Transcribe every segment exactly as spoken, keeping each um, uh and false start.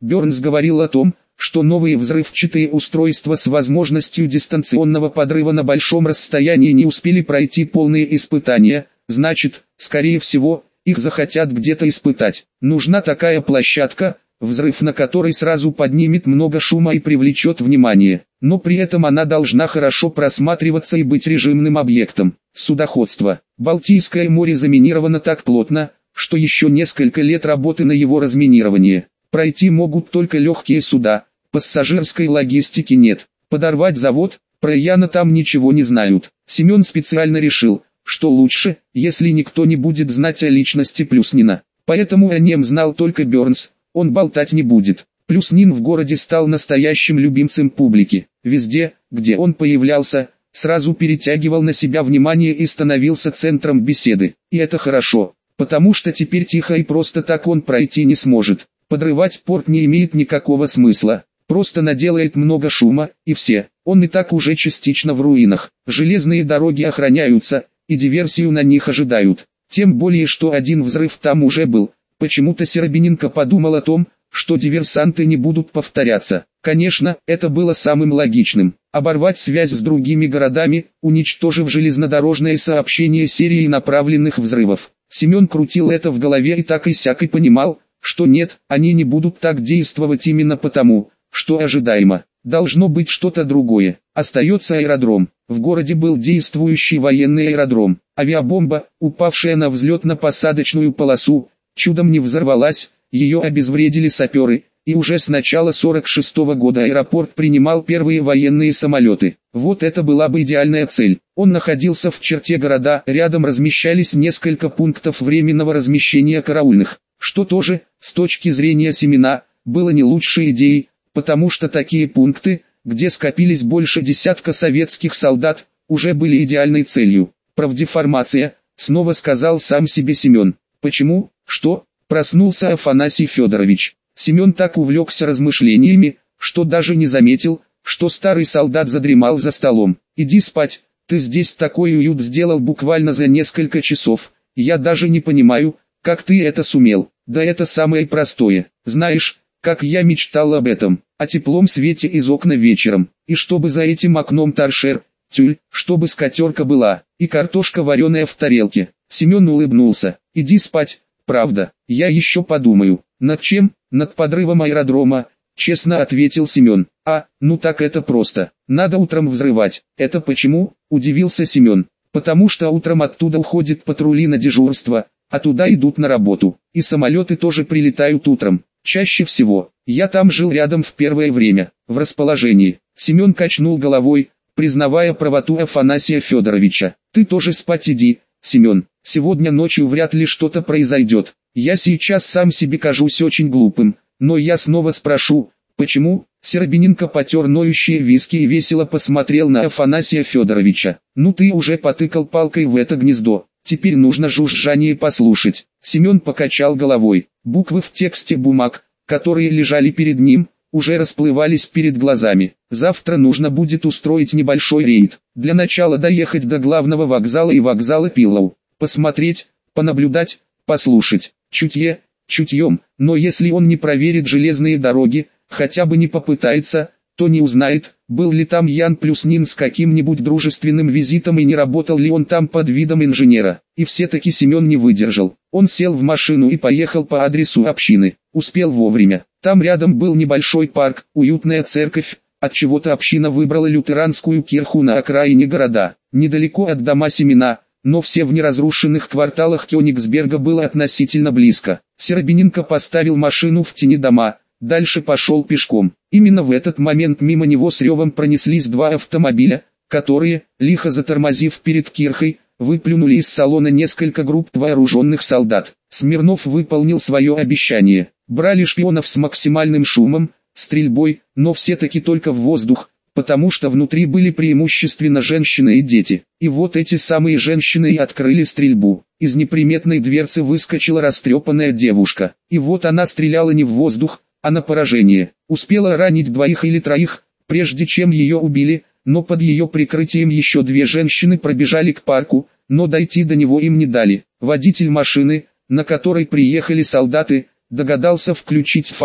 Бернс говорил о том, что новые взрывчатые устройства с возможностью дистанционного подрыва на большом расстоянии не успели пройти полные испытания, значит, скорее всего, их захотят где-то испытать. Нужна такая площадка, взрыв на которой сразу поднимет много шума и привлечет внимание, но при этом она должна хорошо просматриваться и быть режимным объектом. Судоходство. Балтийское море заминировано так плотно, что еще несколько лет работы на его разминирование. Пройти могут только легкие суда, пассажирской логистики нет. Подорвать завод, про Яна там ничего не знают. Семен специально решил, что лучше, если никто не будет знать о личности Плюснина. Поэтому о нем знал только Бернс, он болтать не будет. Плюснин в городе стал настоящим любимцем публики. Везде, где он появлялся, сразу перетягивал на себя внимание и становился центром беседы. И это хорошо, потому что теперь тихо и просто так он пройти не сможет. Подрывать порт не имеет никакого смысла, просто наделает много шума, и все. Он и так уже частично в руинах. Железные дороги охраняются, и диверсию на них ожидают. Тем более, что один взрыв там уже был. Почему-то Серебряненко подумал о том, что диверсанты не будут повторяться. Конечно, это было самым логичным. Оборвать связь с другими городами, уничтожив железнодорожное сообщение серией направленных взрывов. Семен крутил это в голове и так и сяк и понимал, что нет, они не будут так действовать именно потому, что ожидаемо. Должно быть что-то другое. Остается аэродром. В городе был действующий военный аэродром. Авиабомба, упавшая на взлетно-посадочную полосу, чудом не взорвалась, ее обезвредили саперы, и уже с начала сорок шестого года аэропорт принимал первые военные самолеты. Вот это была бы идеальная цель. Он находился в черте города, рядом размещались несколько пунктов временного размещения караульных, что тоже, с точки зрения Семена, было не лучшей идеей, потому что такие пункты, где скопились больше десятка советских солдат, уже были идеальной целью. Правдеформация, снова сказал сам себе Семен. Почему? Что? Проснулся Афанасий Федорович. Семен так увлекся размышлениями, что даже не заметил, что старый солдат задремал за столом. «Иди спать, ты здесь такой уют сделал буквально за несколько часов, я даже не понимаю, как ты это сумел». «Да это самое простое, знаешь, как я мечтал об этом, о теплом свете из окна вечером, и чтобы за этим окном торшер, тюль, чтобы скатерка была, и картошка вареная в тарелке». Семен улыбнулся. «Иди спать, правда, я еще подумаю». «Над чем?» «Над подрывом аэродрома», честно ответил Семен. «А, ну так это просто, надо утром взрывать». «Это почему?» удивился Семен. «Потому что утром оттуда уходят патрули на дежурство, а туда идут на работу, и самолеты тоже прилетают утром. Чаще всего, я там жил рядом в первое время, в расположении». Семен качнул головой, признавая правоту Афанасия Федоровича. «Ты тоже спать иди, Семен, сегодня ночью вряд ли что-то произойдет. Я сейчас сам себе кажусь очень глупым, но я снова спрошу, почему?» Серебряненко потер ноющие виски и весело посмотрел на Афанасия Федоровича. «Ну ты уже потыкал палкой в это гнездо, теперь нужно жужжание послушать». Семен покачал головой. Буквы в тексте бумаг, которые лежали перед ним, уже расплывались перед глазами. Завтра нужно будет устроить небольшой рейд. Для начала доехать до главного вокзала и вокзала Пиллоу. Посмотреть, понаблюдать, послушать. Чутье, чутьем, но если он не проверит железные дороги, хотя бы не попытается, то не узнает, был ли там Ян Плюснин с каким-нибудь дружественным визитом и не работал ли он там под видом инженера. И все-таки Семен не выдержал. Он сел в машину и поехал по адресу общины. Успел вовремя. Там рядом был небольшой парк, уютная церковь. Отчего-то община выбрала лютеранскую кирху на окраине города. Недалеко от дома Семена, но все в неразрушенных кварталах Кёнигсберга было относительно близко. Серебряненко поставил машину в тени дома, дальше пошел пешком. Именно в этот момент мимо него с ревом пронеслись два автомобиля, которые, лихо затормозив перед кирхой, выплюнули из салона несколько групп вооруженных солдат. Смирнов выполнил свое обещание. Брали шпионов с максимальным шумом, стрельбой, но все-таки только в воздух, потому что внутри были преимущественно женщины и дети. И вот эти самые женщины и открыли стрельбу. Из неприметной дверцы выскочила растрепанная девушка. И вот она стреляла не в воздух, а на поражение. Успела ранить двоих или троих, прежде чем ее убили, но под ее прикрытием еще две женщины пробежали к парку, но дойти до него им не дали. Водитель машины, на которой приехали солдаты, догадался включить фары,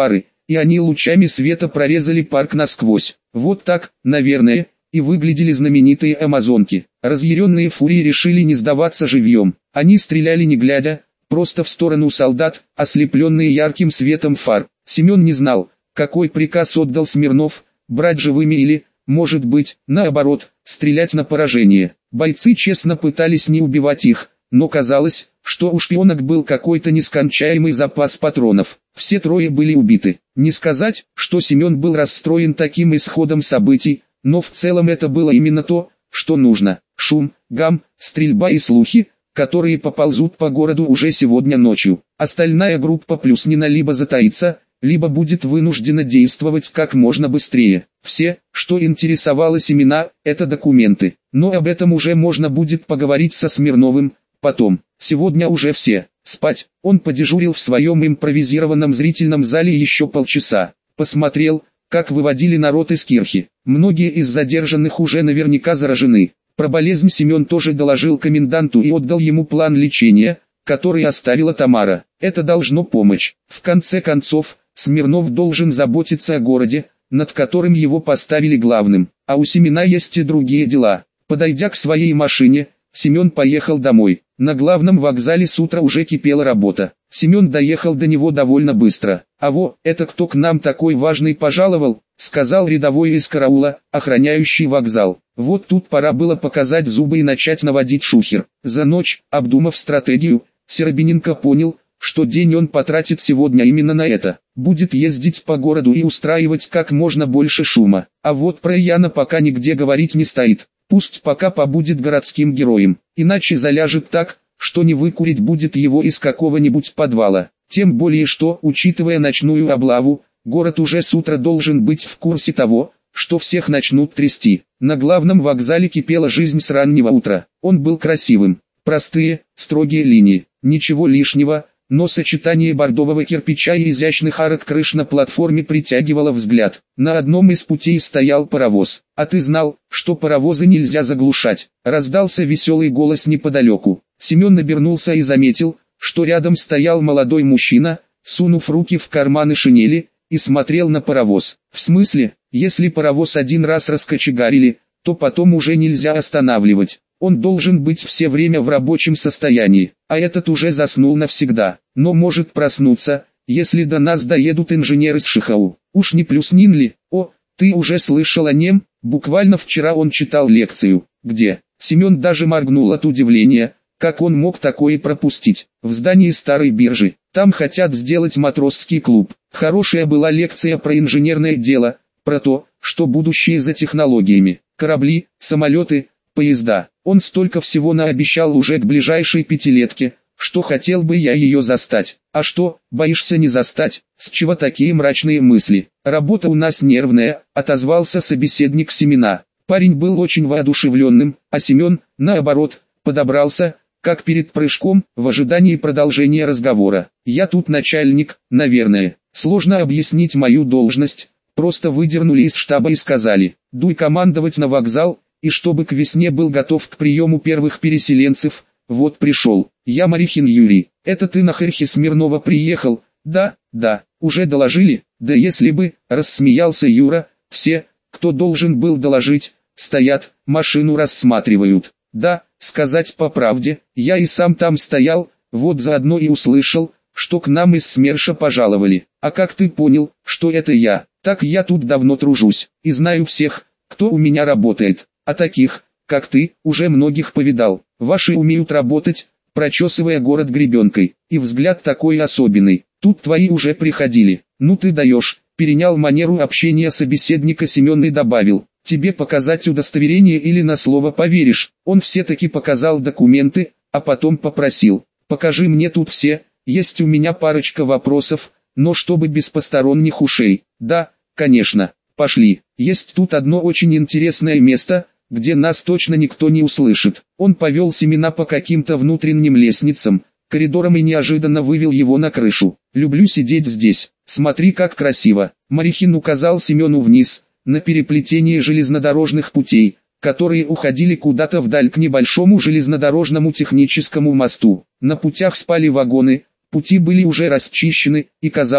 и они лучами света прорезали парк насквозь. Вот так, наверное, и выглядели знаменитые амазонки. Разъяренные фурии решили не сдаваться живьем. Они стреляли не глядя, просто в сторону солдат, ослепленные ярким светом фар. Семен не знал, какой приказ отдал Смирнов, брать живыми или, может быть, наоборот, стрелять на поражение. Бойцы честно пытались не убивать их, но казалось, что у шпионок был какой-то нескончаемый запас патронов. Все трое были убиты. Не сказать, что Семен был расстроен таким исходом событий, но в целом это было именно то, что нужно. Шум, гам, стрельба и слухи, которые поползут по городу уже сегодня ночью. Остальная группа Плюснина либо затаится, либо будет вынуждена действовать как можно быстрее. Все, что интересовало Семена, это документы. Но об этом уже можно будет поговорить со Смирновым потом. Сегодня уже все. Спать. Он подежурил в своем импровизированном зрительном зале еще полчаса. Посмотрел, как выводили народ из кирхи. Многие из задержанных уже наверняка заражены. Про болезнь Семен тоже доложил коменданту и отдал ему план лечения, который оставила Тамара. Это должно помочь. В конце концов, Смирнов должен заботиться о городе, над которым его поставили главным. А у Семена есть и другие дела. Подойдя к своей машине, Семен поехал домой. На главном вокзале с утра уже кипела работа. Семен доехал до него довольно быстро. «А во, это кто к нам такой важный пожаловал?» — сказал рядовой из караула, охраняющий вокзал. Вот тут пора было показать зубы и начать наводить шухер. За ночь, обдумав стратегию, Серебряненко понял, что день он потратит сегодня именно на это. Будет ездить по городу и устраивать как можно больше шума. А вот про Яна пока нигде говорить не стоит. Пусть пока побудет городским героем, иначе заляжет так, что не выкурить будет его из какого-нибудь подвала. Тем более что, учитывая ночную облаву, город уже с утра должен быть в курсе того, что всех начнут трясти. На главном вокзале кипела жизнь с раннего утра. Он был красивым. Простые, строгие линии, ничего лишнего, но сочетание бордового кирпича и изящных арок крыш на платформе притягивало взгляд. На одном из путей стоял паровоз. «А ты знал, что паровозы нельзя заглушать?» Раздался веселый голос неподалеку. Семен обернулся и заметил, что рядом стоял молодой мужчина, сунув руки в карманы шинели, и смотрел на паровоз. В смысле, если паровоз один раз раскочегарили, то потом уже нельзя останавливать. Он должен быть все время в рабочем состоянии, а этот уже заснул навсегда, но может проснуться, если до нас доедут инженеры с Шихау. Уж не Плюснин ли? О, ты уже слышал о нем? Буквально вчера он читал лекцию. Где? Семен даже моргнул от удивления, как он мог такое пропустить. В здании старой биржи. Там хотят сделать матросский клуб. Хорошая была лекция про инженерное дело, про то, что будущее за технологиями. Корабли, самолеты, поезда. Он столько всего наобещал уже к ближайшей пятилетке, что хотел бы я ее застать. А что, боишься не застать? С чего такие мрачные мысли? Работа у нас нервная, отозвался собеседник Семена. Парень был очень воодушевленным, а Семен, наоборот, подобрался, как перед прыжком, в ожидании продолжения разговора. Я тут начальник, наверное. Сложно объяснить мою должность. Просто выдернули из штаба и сказали: дуй командовать на вокзал, и чтобы к весне был готов к приему первых переселенцев. Вот пришел. Я Марихин Юрий. Это ты на Херхе Смирнова приехал? Да, да. Уже доложили? Да если бы, рассмеялся Юра. Все, кто должен был доложить, стоят, машину рассматривают. Да, сказать по правде, я и сам там стоял, вот заодно и услышал, что к нам из СМЕРШа пожаловали. А как ты понял, что это я? Так я тут давно тружусь, и знаю всех, кто у меня работает. А таких, как ты, уже многих повидал. Ваши умеют работать, прочесывая город гребенкой. И взгляд такой особенный. Тут твои уже приходили. Ну ты даешь. Перенял манеру общения собеседника Семен и добавил: тебе показать удостоверение или на слово поверишь? Он все-таки показал документы, а потом попросил: покажи мне тут все, есть у меня парочка вопросов, но чтобы без посторонних ушей. Да, конечно, пошли. Есть тут одно очень интересное место, где нас точно никто не услышит. Он повел Семена по каким-то внутренним лестницам, коридорам и неожиданно вывел его на крышу. Люблю сидеть здесь, смотри как красиво. Марихин указал Семену вниз, на переплетение железнодорожных путей, которые уходили куда-то вдаль к небольшому железнодорожному техническому мосту. На путях спали вагоны, пути были уже расчищены, и казалось,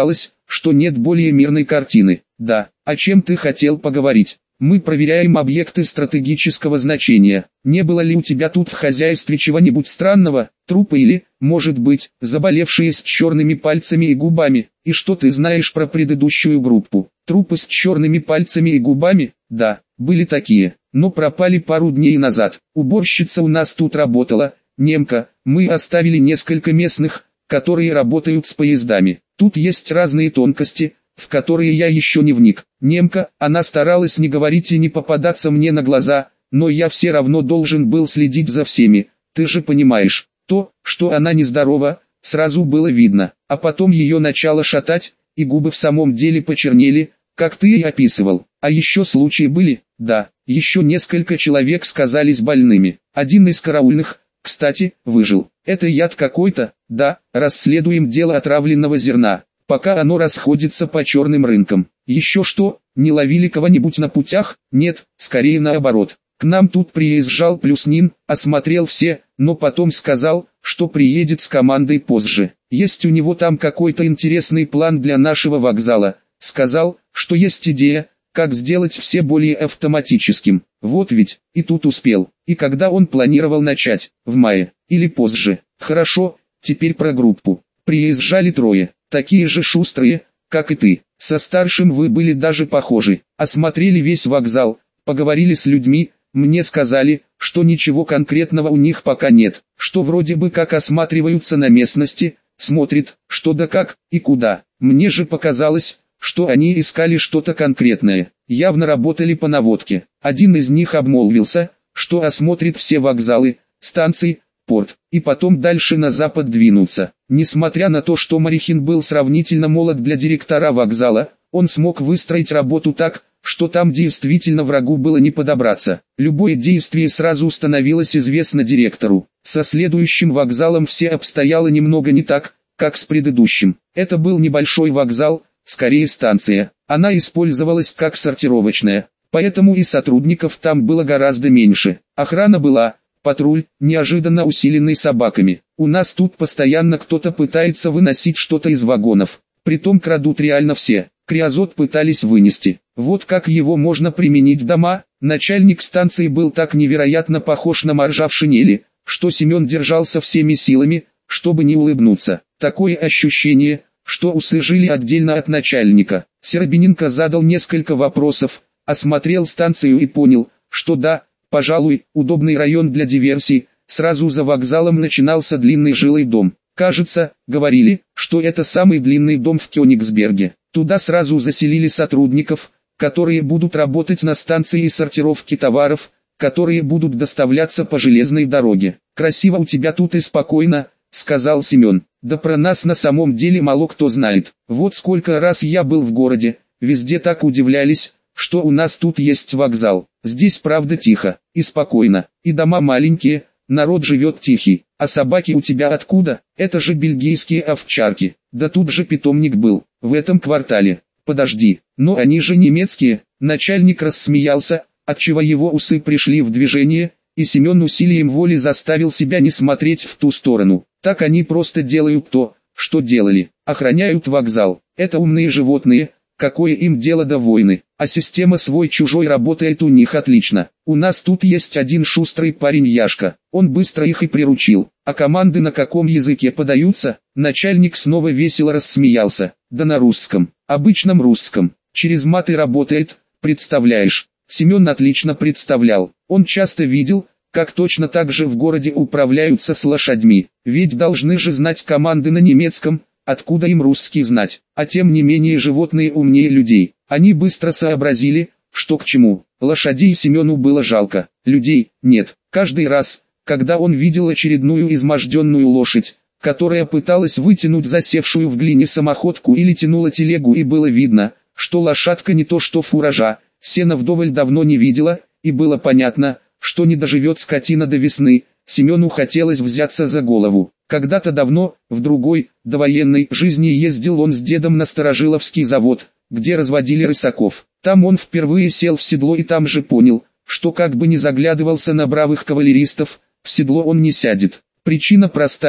что нет более мирной картины. Да, о чем ты хотел поговорить? Мы проверяем объекты стратегического значения. Не было ли у тебя тут в хозяйстве чего-нибудь странного? Трупы или, может быть, заболевшие с черными пальцами и губами? И что ты знаешь про предыдущую группу? Трупы с черными пальцами и губами? Да, были такие, но пропали пару дней назад. Уборщица у нас тут работала, немка. Мы оставили несколько местных, которые работают с поездами. Тут есть разные тонкости, в которые я еще не вник. Немка, она старалась не говорить и не попадаться мне на глаза, но я все равно должен был следить за всеми. Ты же понимаешь, то, что она нездорова, сразу было видно. А потом ее начало шатать, и губы в самом деле почернели, как ты и описывал. А еще случаи были? Да, еще несколько человек сказались больными. Один из караульных, кстати, выжил. Это яд какой-то? Да, расследуем дело отравленного зерна, пока оно расходится по черным рынкам. Еще что, не ловили кого-нибудь на путях? Нет, скорее наоборот. К нам тут приезжал Плюснин, осмотрел все, но потом сказал, что приедет с командой позже. Есть у него там какой-то интересный план для нашего вокзала. Сказал, что есть идея, как сделать все более автоматическим. Вот ведь, и тут успел. И когда он планировал начать? В мае, или позже? Хорошо, теперь про группу. Приезжали трое, такие же шустрые, как и ты. Со старшим вы были даже похожи. Осмотрели весь вокзал, поговорили с людьми, мне сказали, что ничего конкретного у них пока нет, что вроде бы как осматриваются на местности, смотрят, что да как, и куда. Мне же показалось, что они искали что-то конкретное, явно работали по наводке. Один из них обмолвился, что осмотрит все вокзалы, станции, порт, и потом дальше на запад двинуться. Несмотря на то, что Марихин был сравнительно молод для директора вокзала, он смог выстроить работу так, что там действительно врагу было не подобраться. Любое действие сразу становилось известно директору. Со следующим вокзалом все обстояло немного не так, как с предыдущим. Это был небольшой вокзал, скорее станция. Она использовалась как сортировочная, поэтому и сотрудников там было гораздо меньше. Охрана была, патруль, неожиданно усиленный собаками. У нас тут постоянно кто-то пытается выносить что-то из вагонов. Притом крадут реально все. Криозот пытались вынести. Вот как его можно применить дома. Начальник станции был так невероятно похож на моржа в шинели, что Семен держался всеми силами, чтобы не улыбнуться. Такое ощущение, что усы жили отдельно от начальника. Серебряненко задал несколько вопросов, осмотрел станцию и понял, что да, пожалуй, удобный район для диверсий. Сразу за вокзалом начинался длинный жилой дом. Кажется, говорили, что это самый длинный дом в Кёнигсберге. Туда сразу заселили сотрудников, которые будут работать на станции сортировки товаров, которые будут доставляться по железной дороге. «Красиво у тебя тут и спокойно», — сказал Семен. «Да про нас на самом деле мало кто знает. Вот сколько раз я был в городе, везде так удивлялись, что у нас тут есть вокзал. Здесь правда тихо и спокойно, и дома маленькие, народ живет тихий. А собаки у тебя откуда? Это же бельгийские овчарки. Да тут же питомник был, в этом квартале. Подожди, но они же немецкие». Начальник рассмеялся, отчего его усы пришли в движение, и Семен усилием воли заставил себя не смотреть в ту сторону. Так они просто делают то, что делали. Охраняют вокзал. Это умные животные, какое им дело до войны. А система свой-чужой работает у них отлично. У нас тут есть один шустрый парень Яшка. Он быстро их и приручил. А команды на каком языке подаются? Начальник снова весело рассмеялся. Да на русском. Обычном русском. Через маты работает, представляешь? Семен отлично представлял. Он часто видел, как точно так же в городе управляются с лошадьми. Ведь должны же знать команды на немецком, откуда им русский знать. А тем не менее животные умнее людей. Они быстро сообразили, что к чему. Лошадей Семену было жалко, людей нет. Каждый раз, когда он видел очередную изможденную лошадь, которая пыталась вытянуть засевшую в глине самоходку или тянула телегу, и было видно, что лошадка не то что фуража, сена вдоволь давно не видела, и было понятно, что не доживет скотина до весны, Семену хотелось взяться за голову. Когда-то давно, в другой, довоенной жизни ездил он с дедом на Старожиловский завод, где разводили рысаков. Там он впервые сел в седло и там же понял, что как бы ни заглядывался на бравых кавалеристов, в седло он не сядет. Причина простая,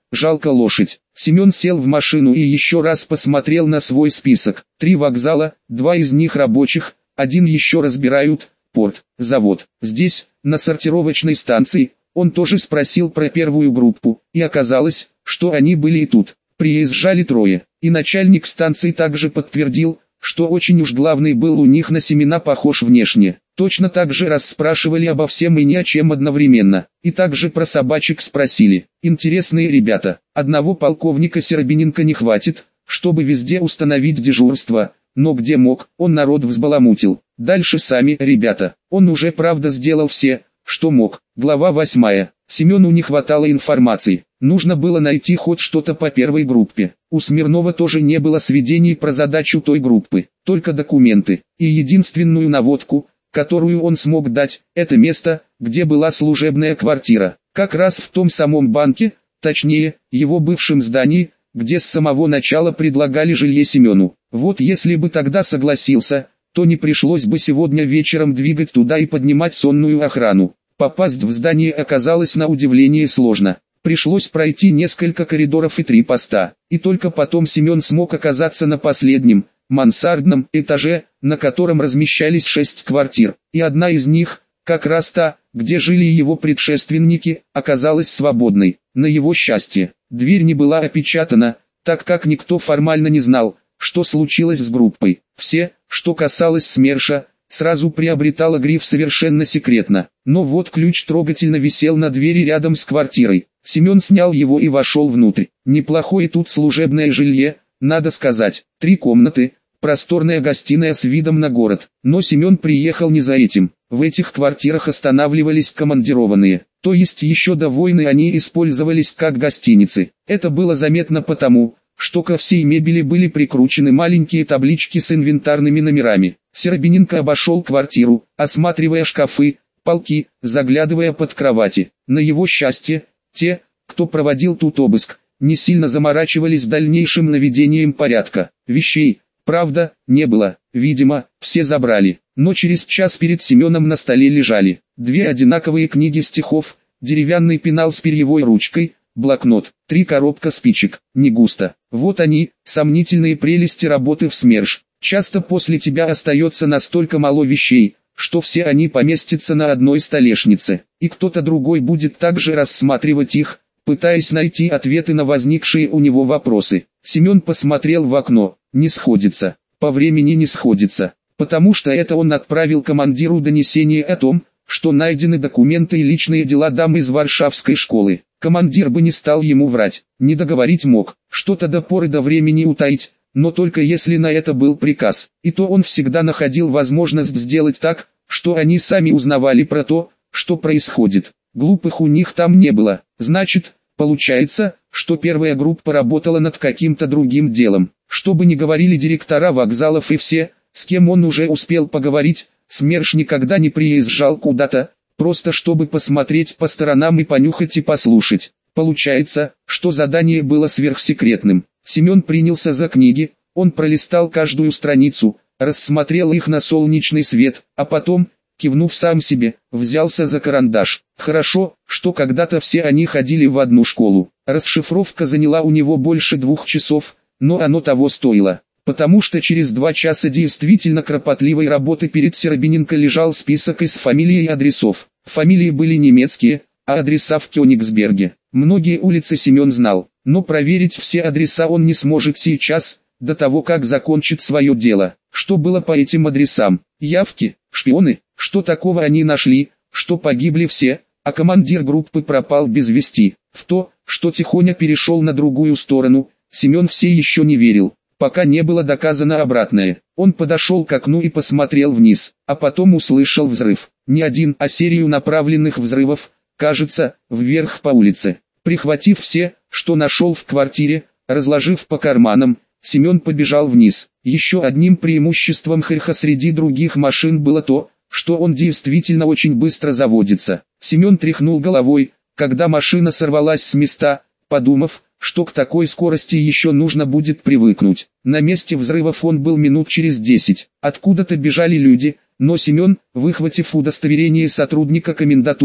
жалко лошадь. Семен сел в машину и еще раз посмотрел на свой список. Три вокзала, два из них рабочих, один еще разбирают, порт, завод. Здесь, на сортировочной станции, он тоже спросил про первую группу, и оказалось, что они были и тут. Приезжали трое, и начальник станции также подтвердил, что очень уж главный был у них на семена похож внешне. Точно так же расспрашивали обо всем и ни о чем одновременно. И также про собачек спросили. Интересные ребята. Одного полковника Серебряненко не хватит, чтобы везде установить дежурство, но где мог, он народ взбаламутил. Дальше сами ребята. Он уже правда сделал все, что мог. Глава восьмая. Семену не хватало информации. Нужно было найти хоть что-то по первой группе. У Смирнова тоже не было сведений про задачу той группы, только документы. И единственную наводку, которую он смог дать, это место, где была служебная квартира. Как раз в том самом банке, точнее, его бывшем здании, где с самого начала предлагали жилье Семену. Вот если бы тогда согласился, то не пришлось бы сегодня вечером двигать туда и поднимать сонную охрану. Попасть в здание оказалось на удивление сложно. Пришлось пройти несколько коридоров и три поста. И только потом Семен смог оказаться на последнем, мансардном этаже, на котором размещались шесть квартир. И одна из них, как раз та, где жили его предшественники, оказалась свободной. На его счастье, дверь не была опечатана, так как никто формально не знал, что случилось с группой. Все, что касалось СМЕРШа, сразу приобретало гриф «совершенно секретно». Но вот ключ трогательно висел на двери рядом с квартирой. Семен снял его и вошел внутрь. Неплохое тут служебное жилье, надо сказать. Три комнаты, просторная гостиная с видом на город. Но Семен приехал не за этим. В этих квартирах останавливались командированные. То есть еще до войны они использовались как гостиницы. Это было заметно потому, что ко всей мебели были прикручены маленькие таблички с инвентарными номерами. Серебряненко обошел квартиру, осматривая шкафы, полки, заглядывая под кровати. На его счастье, те, кто проводил тут обыск, не сильно заморачивались дальнейшим наведением порядка. Вещей, правда, не было, видимо, все забрали. Но через час перед Семеном на столе лежали две одинаковые книги стихов, деревянный пенал с перьевой ручкой, блокнот, три коробка спичек, не густо. Вот они, сомнительные прелести работы в СМЕРШ. Часто после тебя остается настолько мало вещей, что все они поместятся на одной столешнице, и кто-то другой будет также рассматривать их, пытаясь найти ответы на возникшие у него вопросы. Семен посмотрел в окно, не сходится, по времени не сходится, потому что это он отправил командиру донесение о том, что найдены документы и личные дела дам из Варшавской школы. Командир бы не стал ему врать, не договорить мог, что-то до поры до времени утаить, но только если на это был приказ. И то он всегда находил возможность сделать так, что они сами узнавали про то, что происходит. Глупых у них там не было. Значит, получается, что первая группа работала над каким-то другим делом. Что бы ни говорили директора вокзалов и все, с кем он уже успел поговорить, СМЕРШ никогда не приезжал куда-то, просто чтобы посмотреть по сторонам и понюхать и послушать. Получается, что задание было сверхсекретным. Семен принялся за книги, он пролистал каждую страницу, рассмотрел их на солнечный свет, а потом, кивнув сам себе, взялся за карандаш. Хорошо, что когда-то все они ходили в одну школу. Расшифровка заняла у него больше двух часов, но оно того стоило. Потому что через два часа действительно кропотливой работы перед Серебряненко лежал список из фамилий и адресов. Фамилии были немецкие, а адреса в Кёнигсберге. Многие улицы Семен знал, но проверить все адреса он не сможет сейчас, до того как закончит свое дело. Что было по этим адресам? Явки? Шпионы? Что такого они нашли, что погибли все, а командир группы пропал без вести? В то, что Тихоня перешел на другую сторону, Семен все еще не верил, пока не было доказано обратное. Он подошел к окну и посмотрел вниз, а потом услышал взрыв. Не один, а серию направленных взрывов, кажется, вверх по улице. Прихватив все, что нашел в квартире, разложив по карманам, Семен побежал вниз. Еще одним преимуществом Хриха среди других машин было то, что он действительно очень быстро заводится. Семен тряхнул головой, когда машина сорвалась с места, подумав, что к такой скорости еще нужно будет привыкнуть. На месте взрывов он был минут через десять. Откуда-то бежали люди, но Семен, выхватив удостоверение сотрудника комендатуры,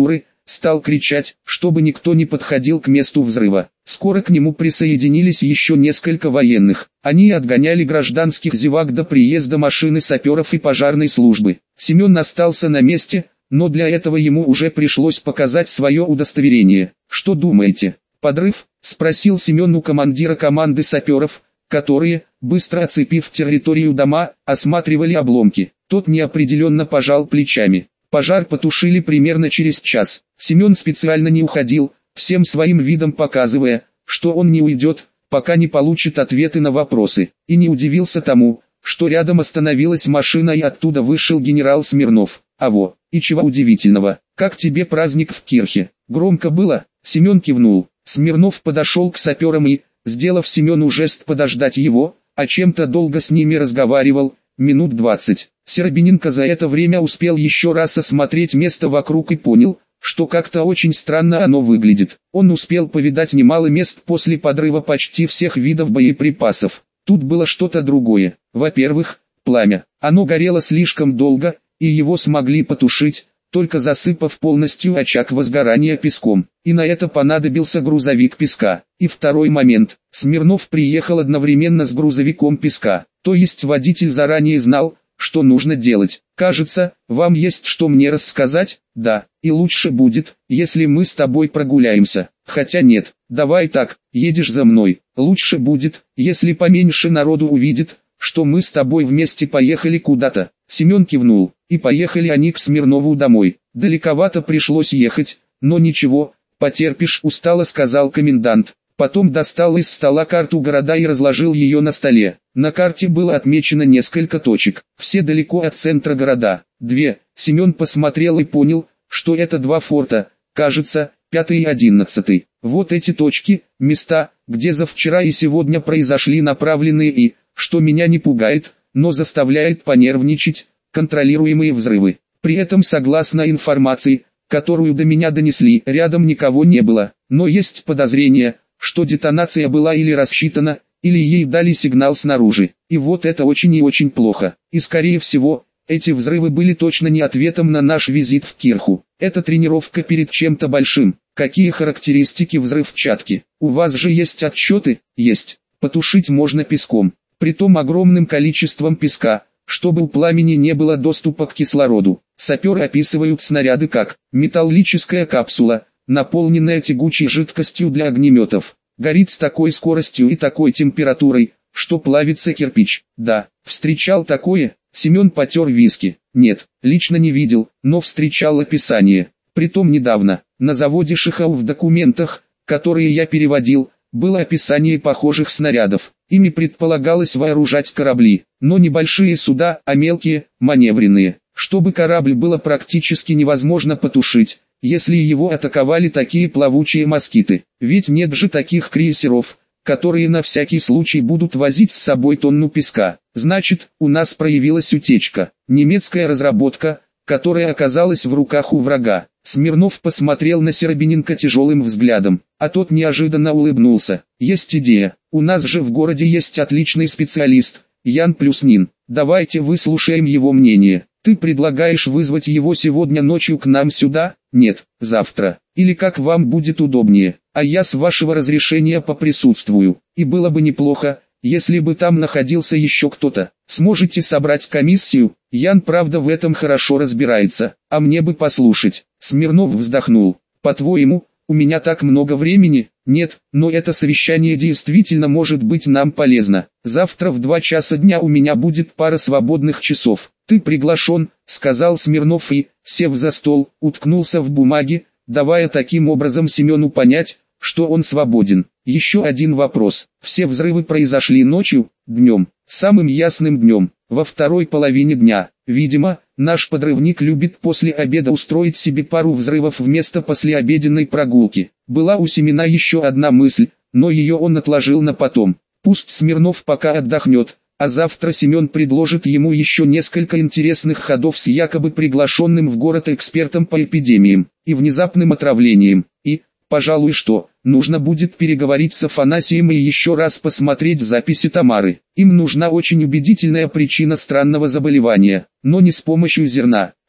стал кричать, чтобы никто не подходил к месту взрыва. Скоро к нему присоединились еще несколько военных. Они отгоняли гражданских зевак до приезда машины саперов и пожарной службы. Семен остался на месте, но для этого ему уже пришлось показать свое удостоверение. «Что думаете? Подрыв?» – спросил Семен у командира команды саперов, которые, быстро оцепив территорию дома, осматривали обломки. Тот неопределенно пожал плечами. Пожар потушили примерно через час. Семен специально не уходил, всем своим видом показывая, что он не уйдет, пока не получит ответы на вопросы. И не удивился тому, что рядом остановилась машина и оттуда вышел генерал Смирнов. «А во, и чего удивительного, как тебе праздник в Кирхе? Громко было?» Семен кивнул. Смирнов подошел к саперам и, сделав Семену жест подождать его, о чем-то долго с ними разговаривал, минут двадцать. Серебряненко за это время успел еще раз осмотреть место вокруг и понял, что как-то очень странно оно выглядит. Он успел повидать немало мест после подрыва почти всех видов боеприпасов. Тут было что-то другое. Во-первых, пламя. Оно горело слишком долго, и его смогли потушить, только засыпав полностью очаг возгорания песком. И на это понадобился грузовик песка. И второй момент. Смирнов приехал одновременно с грузовиком песка. То есть водитель заранее знал, что нужно делать. «Кажется, вам есть что мне рассказать?» «Да, и лучше будет, если мы с тобой прогуляемся. Хотя нет, давай так, едешь за мной. Лучше будет, если поменьше народу увидит, что мы с тобой вместе поехали куда-то». Семен кивнул, и поехали они к Смирнову домой. Далековато пришлось ехать, но ничего, потерпишь, устало сказал комендант. Потом достал из стола карту города и разложил ее на столе. На карте было отмечено несколько точек, все далеко от центра города. Две. Семен посмотрел и понял, что это два форта, кажется, пятый и одиннадцатый. Вот эти точки, места, где за вчера и сегодня произошли направленные и, что меня не пугает, но заставляет понервничать, контролируемые взрывы. При этом, согласно информации, которую до меня донесли, рядом никого не было, но есть подозрение, что детонация была или рассчитана, или ей дали сигнал снаружи. И вот это очень и очень плохо. И скорее всего, эти взрывы были точно не ответом на наш визит в Кирху. Это тренировка перед чем-то большим. Какие характеристики взрывчатки? У вас же есть отчеты? Есть. Потушить можно песком. Притом огромным количеством песка, чтобы у пламени не было доступа к кислороду. Саперы описывают снаряды как металлическая капсула, наполненная тягучей жидкостью для огнеметов. Горит с такой скоростью и такой температурой, что плавится кирпич. Да, встречал такое. Семен потер виски. Нет, лично не видел, но встречал описание. Притом недавно, на заводе Шихау в документах, которые я переводил, было описание похожих снарядов. Ими предполагалось вооружать корабли, но не большие суда, а мелкие, маневренные. Чтобы корабль было практически невозможно потушить, если его атаковали такие плавучие москиты. Ведь нет же таких крейсеров, которые на всякий случай будут возить с собой тонну песка. Значит, у нас проявилась утечка. Немецкая разработка, которая оказалась в руках у врага. Смирнов посмотрел на Серебряненко тяжелым взглядом, а тот неожиданно улыбнулся. Есть идея. У нас же в городе есть отличный специалист, Ян Плюснин. Давайте выслушаем его мнение. Ты предлагаешь вызвать его сегодня ночью к нам сюда? Нет, завтра. Или как вам будет удобнее. А я с вашего разрешения поприсутствую. И было бы неплохо, если бы там находился еще кто-то. Сможете собрать комиссию? Ян правда в этом хорошо разбирается, а мне бы послушать. Смирнов вздохнул. По-твоему, у меня так много времени? Нет, но это совещание действительно может быть нам полезно. Завтра в два часа дня у меня будет пара свободных часов. Ты приглашен, сказал Смирнов и, сев за стол, уткнулся в бумаги, давая таким образом Семену понять, что он свободен. Еще один вопрос. Все взрывы произошли ночью, днем, самым ясным днем, во второй половине дня. Видимо, наш подрывник любит после обеда устроить себе пару взрывов вместо послеобеденной прогулки. Была у Семена еще одна мысль, но ее он отложил на потом. Пусть Смирнов пока отдохнет, а завтра Семен предложит ему еще несколько интересных ходов с якобы приглашенным в город экспертом по эпидемиям и внезапным отравлениям. И, пожалуй, что, нужно будет переговорить с Афанасием и еще раз посмотреть записи Тамары. Им нужна очень убедительная причина странного заболевания, но не с помощью зерна.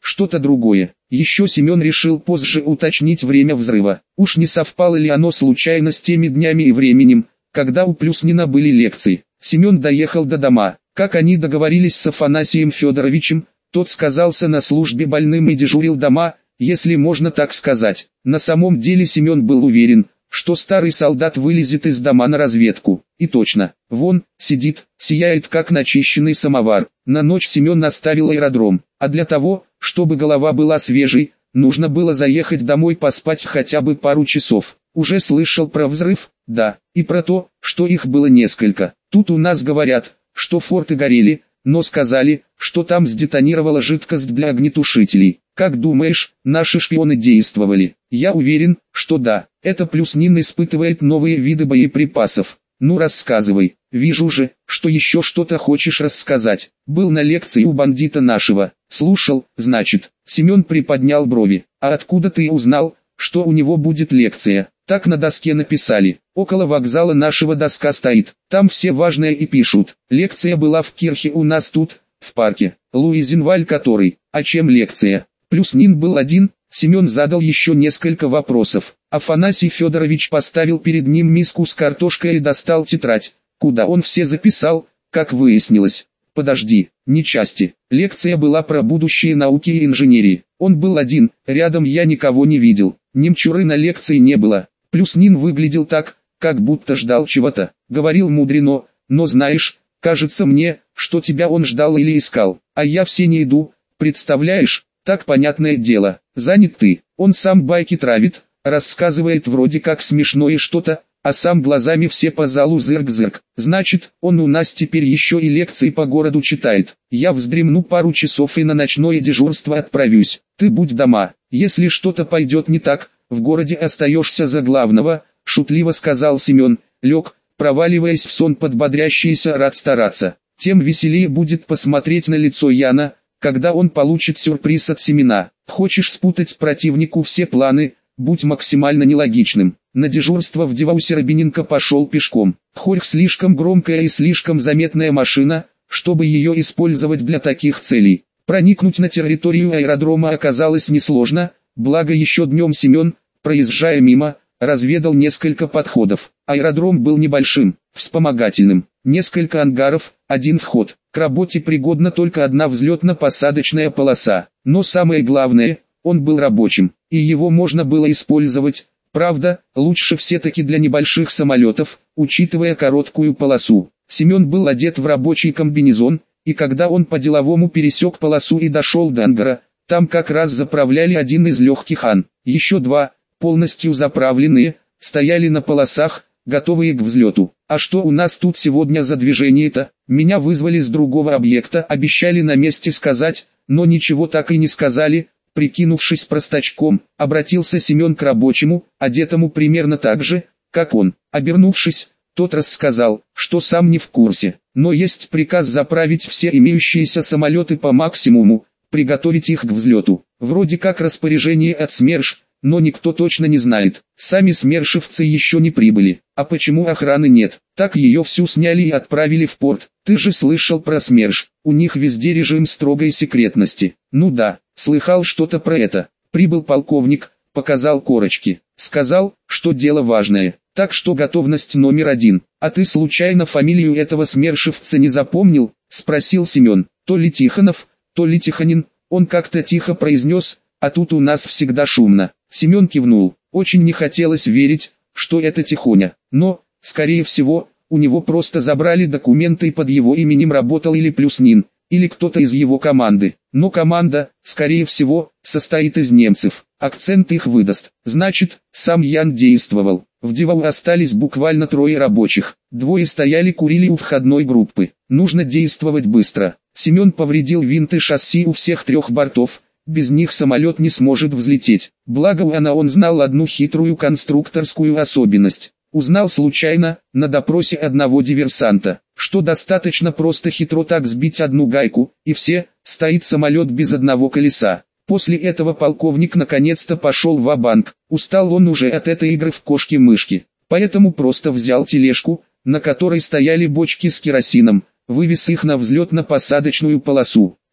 что-то другое. Еще Семен решил позже уточнить время взрыва. Уж не совпало ли оно случайно с теми днями и временем, когда у Плюснина были лекции. Семен доехал до дома. Как они договорились с Афанасием Федоровичем, тот сказался на службе больным и дежурил дома, если можно так сказать. На самом деле Семен был уверен, что старый солдат вылезет из дома на разведку. И точно, вон, сидит, сияет как начищенный самовар. На ночь Семен оставил аэродром, а для того, чтобы голова была свежей, нужно было заехать домой поспать хотя бы пару часов. Уже слышал про взрыв? Да, и про то, что их было несколько. Тут у нас говорят, что форты горели, но сказали, что там сдетонировала жидкость для огнетушителей. Как думаешь, наши шпионы действовали? Я уверен, что да. Это Плюснин испытывает новые виды боеприпасов. Ну рассказывай, вижу же, что еще что-то хочешь рассказать. Был на лекции у бандита нашего. Слушал, значит. Семен приподнял брови. А откуда ты узнал, что у него будет лекция? Так на доске написали. Около вокзала нашего доска стоит. Там все важное и пишут. Лекция была в кирхе у нас тут, в парке. Луизенваль который. А чем лекция? Плюснин был один. Семен задал еще несколько вопросов. Афанасий Федорович поставил перед ним миску с картошкой и достал тетрадь, куда он все записал, как выяснилось. Подожди, не части. Лекция была про будущее науки и инженерии. Он был один, рядом я никого не видел. Немчуры на лекции не было. Плюснин выглядел так, как будто ждал чего-то. Говорил мудрено, но знаешь, кажется мне, что тебя он ждал или искал. А я все не иду, представляешь? Так понятное дело, занят ты. Он сам байки травит, рассказывает вроде как смешное что-то, а сам глазами все по залу зырк-зырк. Значит, он у нас теперь еще и лекции по городу читает. Я вздремну пару часов и на ночное дежурство отправлюсь. Ты будь дома. Если что-то пойдет не так, в городе остаешься за главного, шутливо сказал Семен. Лег, проваливаясь в сон подбодрящийся рад стараться. Тем веселее будет посмотреть на лицо Яна, когда он получит сюрприз от Семена. Хочешь спутать противнику все планы, будь максимально нелогичным. На дежурство в Деваусе Рабиненко пошел пешком. Хорьх слишком громкая и слишком заметная машина, чтобы ее использовать для таких целей. Проникнуть на территорию аэродрома оказалось несложно, благо еще днем Семен, проезжая мимо, разведал несколько подходов. Аэродром был небольшим, вспомогательным. Несколько ангаров, один вход. К работе пригодна только одна взлетно-посадочная полоса. Но самое главное, он был рабочим, и его можно было использовать. Правда, лучше все-таки для небольших самолетов, учитывая короткую полосу. Семен был одет в рабочий комбинезон, и когда он по-деловому пересек полосу и дошел до ангара, там как раз заправляли один из легких Ан. Еще два, полностью заправленные, стояли на полосах, готовые к взлету. А что у нас тут сегодня за движение-то? Меня вызвали с другого объекта, обещали на месте сказать, но ничего так и не сказали. Прикинувшись простачком, обратился Семен к рабочему, одетому примерно так же, как он. Обернувшись, тот рассказал, что сам не в курсе, но есть приказ заправить все имеющиеся самолеты по максимуму, приготовить их к взлету. Вроде как распоряжение от СМЕРШ, но никто точно не знает. Сами смершевцы еще не прибыли. А почему охраны нет? Так ее всю сняли и отправили в порт. Ты же слышал про СМЕРШ, у них везде режим строгой секретности. Ну да, слыхал что-то про это. Прибыл полковник, показал корочки. Сказал, что дело важное. Так что готовность номер один. А ты случайно фамилию этого смершевца не запомнил? Спросил Семен. То ли Тихонов, то ли Тихонин. Он как-то тихо произнес, а тут у нас всегда шумно. Семен кивнул. Очень не хотелось верить, что это Тихоня. Но, скорее всего, у него просто забрали документы и под его именем работал или Плюснин, или кто-то из его команды. Но команда, скорее всего, состоит из немцев. Акцент их выдаст. Значит, сам Ян действовал. В Девау остались буквально трое рабочих. Двое стояли курили у входной группы. Нужно действовать быстро. Семен повредил винты шасси у всех трех бортов. Без них самолет не сможет взлететь. Благо у Ана он знал одну хитрую конструкторскую особенность. Узнал случайно, на допросе одного диверсанта, что достаточно просто хитро так сбить одну гайку, и все, стоит самолет без одного колеса. После этого полковник наконец-то пошел ва-банк. Устал он уже от этой игры в кошки-мышки. Поэтому просто взял тележку, на которой стояли бочки с керосином, вывез их на взлетно-посадочную полосу.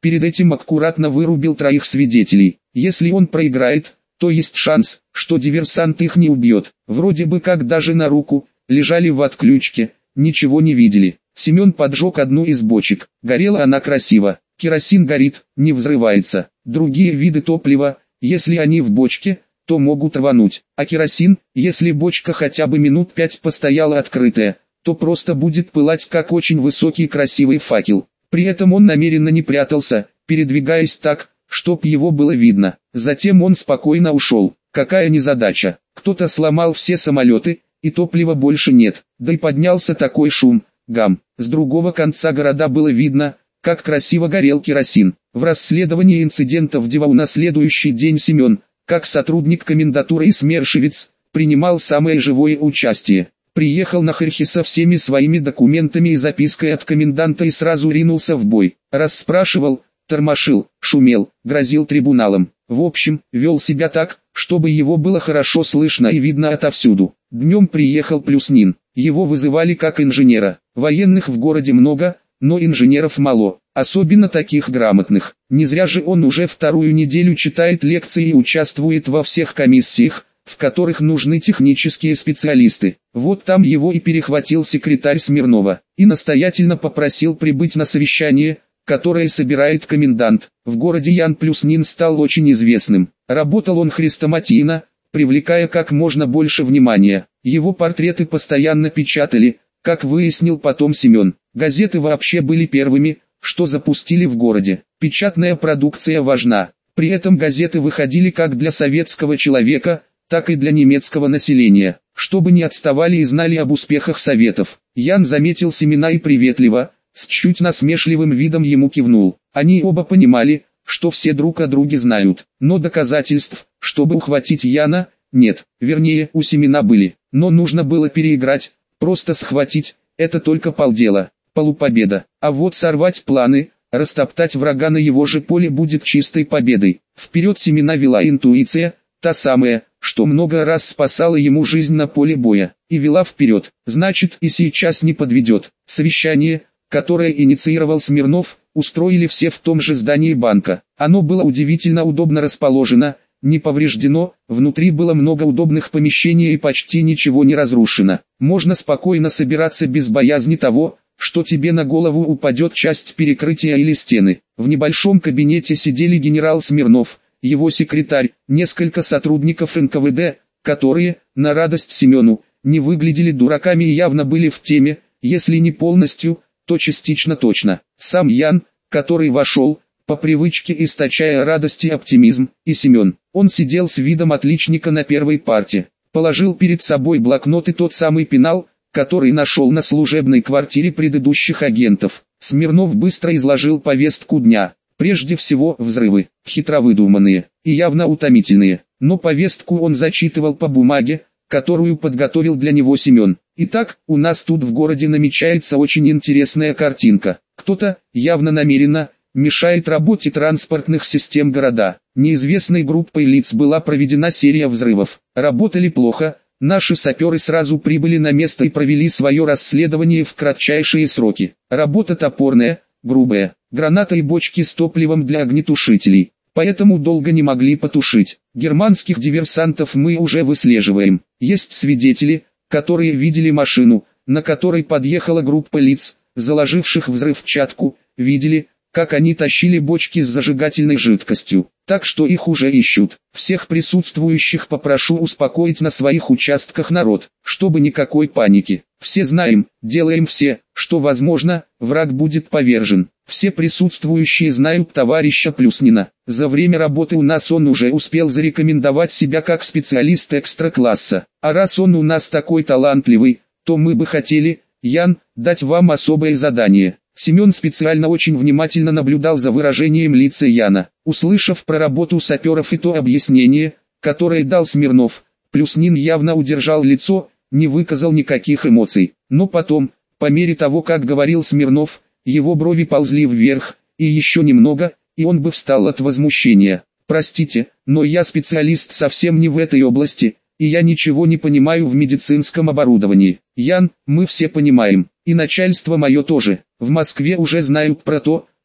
перед этим аккуратно вырубил троих свидетелей. Если он проиграет, то есть шанс, что диверсант их не убьет. Вроде бы как даже на руку, лежали в отключке, ничего не видели. Семен поджег одну из бочек, горела она красиво. Керосин горит, не взрывается. Другие виды топлива, если они в бочке, то могут рвануть. А керосин, если бочка хотя бы минут пять постояла открытая, то просто будет пылать как очень высокий красивый факел. При этом он намеренно не прятался, передвигаясь так, чтоб его было видно. Затем он спокойно ушел. Какая незадача. Кто-то сломал все самолеты, и топлива больше нет. Да и поднялся такой шум, гам. С другого конца города было видно, как красиво горел керосин. В расследовании инцидента в Девау на следующий день Семен, как сотрудник комендатуры и смершевец, принимал самое живое участие. Приехал на Харьхи со всеми своими документами и запиской от коменданта и сразу ринулся в бой. Расспрашивал, тормошил, шумел, грозил трибуналом. В общем, вел себя так, чтобы его было хорошо слышно и видно отовсюду. Днем приехал Плюснин. Его вызывали как инженера. Военных в городе много, но инженеров мало, особенно таких грамотных. Не зря же он уже вторую неделю читает лекции и участвует во всех комиссиях, в которых нужны технические специалисты. Вот там его и перехватил секретарь Смирнова, и настоятельно попросил прибыть на совещание, которое собирает комендант. В городе Ян Плюснин стал очень известным. Работал он хрестоматийно, привлекая как можно больше внимания. Его портреты постоянно печатали, как выяснил потом Семен. Газеты вообще были первыми, что запустили в городе. Печатная продукция важна. При этом газеты выходили как для советского человека, так и для немецкого населения, чтобы не отставали и знали об успехах советов. Ян заметил Семена и приветливо, с чуть насмешливым видом ему кивнул. Они оба понимали, что все друг о друге знают, но доказательств, чтобы ухватить Яна, нет. Вернее, у Семена были, но нужно было переиграть, просто схватить, это только полдела, полупобеда. А вот сорвать планы, растоптать врага на его же поле будет чистой победой. Вперед Семена вела интуиция, та самая, что много раз спасала ему жизнь на поле боя, и вела вперед, значит и сейчас не подведет. Совещание, которое инициировал Смирнов, устроили все в том же здании банка. Оно было удивительно удобно расположено, не повреждено, внутри было много удобных помещений и почти ничего не разрушено. Можно спокойно собираться без боязни того, что тебе на голову упадет часть перекрытия или стены. В небольшом кабинете сидели генерал Смирнов, его секретарь, несколько сотрудников эн ка вэ дэ, которые, на радость Семену, не выглядели дураками и явно были в теме, если не полностью, то частично точно. Сам Ян, который вошел, по привычке источая радость и оптимизм, и Семен. Он сидел с видом отличника на первой парте, положил перед собой блокнот и тот самый пенал, который нашел на служебной квартире предыдущих агентов. Смирнов быстро изложил повестку дня. Прежде всего взрывы, хитро выдуманные и явно утомительные, но повестку он зачитывал по бумаге, которую подготовил для него Семен. Итак, у нас тут в городе намечается очень интересная картинка. Кто-то, явно намеренно, мешает работе транспортных систем города. Неизвестной группой лиц была проведена серия взрывов. Работали плохо, наши саперы сразу прибыли на место и провели свое расследование в кратчайшие сроки. Работа топорная, грубая, граната и бочки с топливом для огнетушителей. Поэтому долго не могли потушить. Германских диверсантов мы уже выслеживаем. Есть свидетели, которые видели машину, на которой подъехала группа лиц, заложивших взрывчатку, видели, как они тащили бочки с зажигательной жидкостью. Так что их уже ищут. Всех присутствующих попрошу успокоить на своих участках народ, чтобы никакой паники. Все знаем, делаем все, что возможно, враг будет повержен. Все присутствующие знают товарища Плюснина. За время работы у нас он уже успел зарекомендовать себя как специалист экстра-класса. А раз он у нас такой талантливый, то мы бы хотели, Ян, дать вам особое задание. Семен специально очень внимательно наблюдал за выражением лица Яна. Услышав про работу саперов и то объяснение, которое дал Смирнов, Плюснин явно удержал лицо, не выказал никаких эмоций. Но потом, по мере того как говорил Смирнов, его брови ползли вверх, и еще немного, и он бы встал от возмущения. «Простите, но я специалист совсем не в этой области, и я ничего не понимаю в медицинском оборудовании. Ян, мы все понимаем, и начальство мое тоже. В Москве уже знают про то,